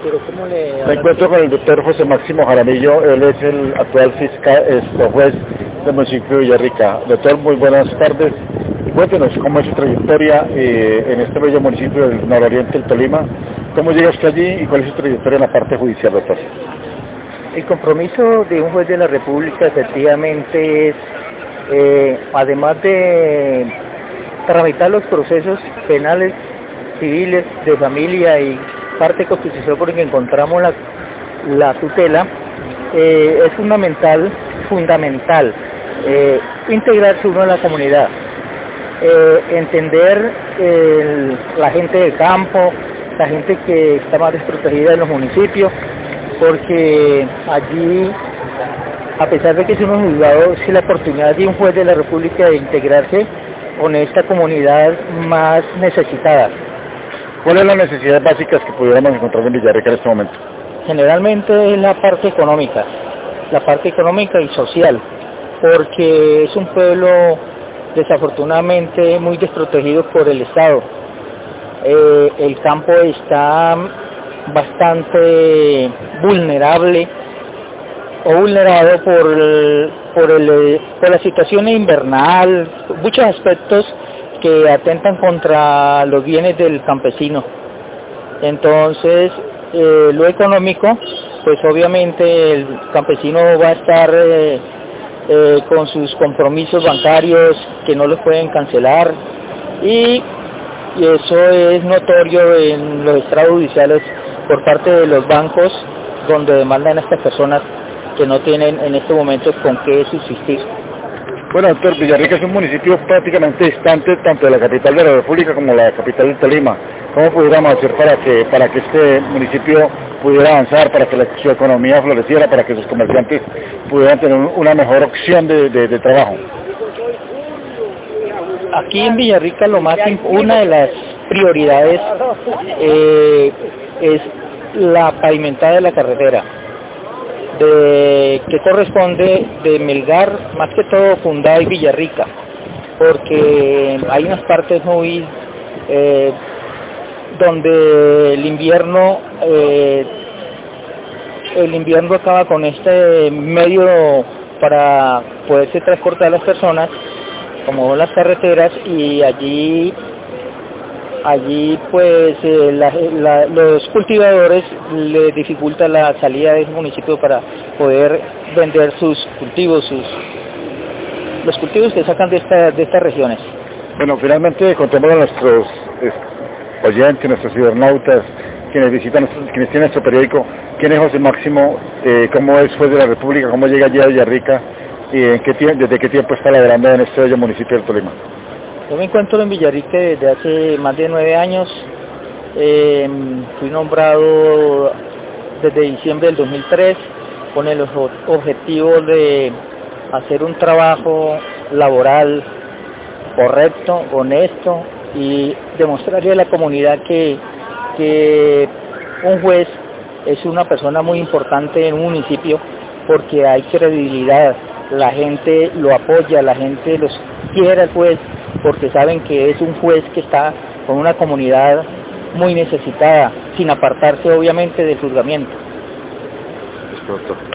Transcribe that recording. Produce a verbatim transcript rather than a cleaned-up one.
Pero ¿cómo le...? Me encuentro con el doctor José Máximo Jaramillo, él es el actual fiscal, este, juez del municipio de Villarrica. Doctor, muy buenas tardes. Cuéntenos cómo es su trayectoria eh, en este bello municipio del nororiente del Tolima. ¿Cómo llega usted allí y cuál es su trayectoria en la parte judicial, doctor? El compromiso de un juez de la República efectivamente es, eh, además de tramitar los procesos penales, civiles, de familia y parte constitucional por el que encontramos la, la tutela, eh, es fundamental, fundamental eh, integrarse uno en la comunidad, eh, entender el, la gente del campo, la gente que está más desprotegida en los municipios, porque allí, a pesar de que es un juzgado, es la oportunidad de un juez de la República de integrarse con esta comunidad más necesitada. ¿Cuáles son las necesidades básicas que pudiéramos encontrar en Villarrica en este momento? Generalmente es la parte económica, la parte económica y social, porque es un pueblo desafortunadamente muy desprotegido por el Estado. Eh, el campo está bastante vulnerable o vulnerado por, el, por, el, por la situación invernal, muchos aspectos que atentan contra los bienes del campesino. Entonces, eh, lo económico, pues obviamente el campesino va a estar eh, eh, con sus compromisos bancarios que no los pueden cancelar, y, y eso es notorio en los estrados judiciales por parte de los bancos, donde demandan a estas personas que no tienen en este momento con qué subsistir. Bueno, doctor, Villarrica es un municipio prácticamente distante tanto de la capital de la República como la capital del Tolima. ¿Cómo pudiéramos hacer para que para que este municipio pudiera avanzar, para que la, su economía floreciera, para que sus comerciantes pudieran tener una mejor opción de, de, de trabajo? Aquí en Villarrica lo más, una de las prioridades eh, es la pavimentada de la carretera, de, que corresponde de Melgar, más que todo Fundá y Villarrica, porque hay unas partes muy eh, donde el invierno eh, el invierno acaba con este medio para poderse transportar a las personas, como las carreteras, y allí allí pues eh, la, la, los cultivadores les dificulta la salida del municipio para poder vender sus cultivos, sus los cultivos que sacan de, esta, de estas regiones. Bueno, finalmente contemos a nuestros eh, oyentes, nuestros cibernautas, quienes visitan, quienes tienen nuestro periódico, quién es José Máximo, eh, cómo es juez de la República, cómo llega allí a Villarrica y en qué tiempo, desde qué tiempo está laborando en este bello municipio del Tolima. Yo me encuentro en Villarrica desde hace más de nueve años. Eh, fui nombrado desde diciembre del dos mil tres con el objetivo de hacer un trabajo laboral correcto, honesto, y demostrarle a la comunidad que, que un juez es una persona muy importante en un municipio, porque hay credibilidad, la gente lo apoya, la gente los quiere al juez, porque saben que es un juez que está con una comunidad muy necesitada, sin apartarse obviamente del juzgamiento.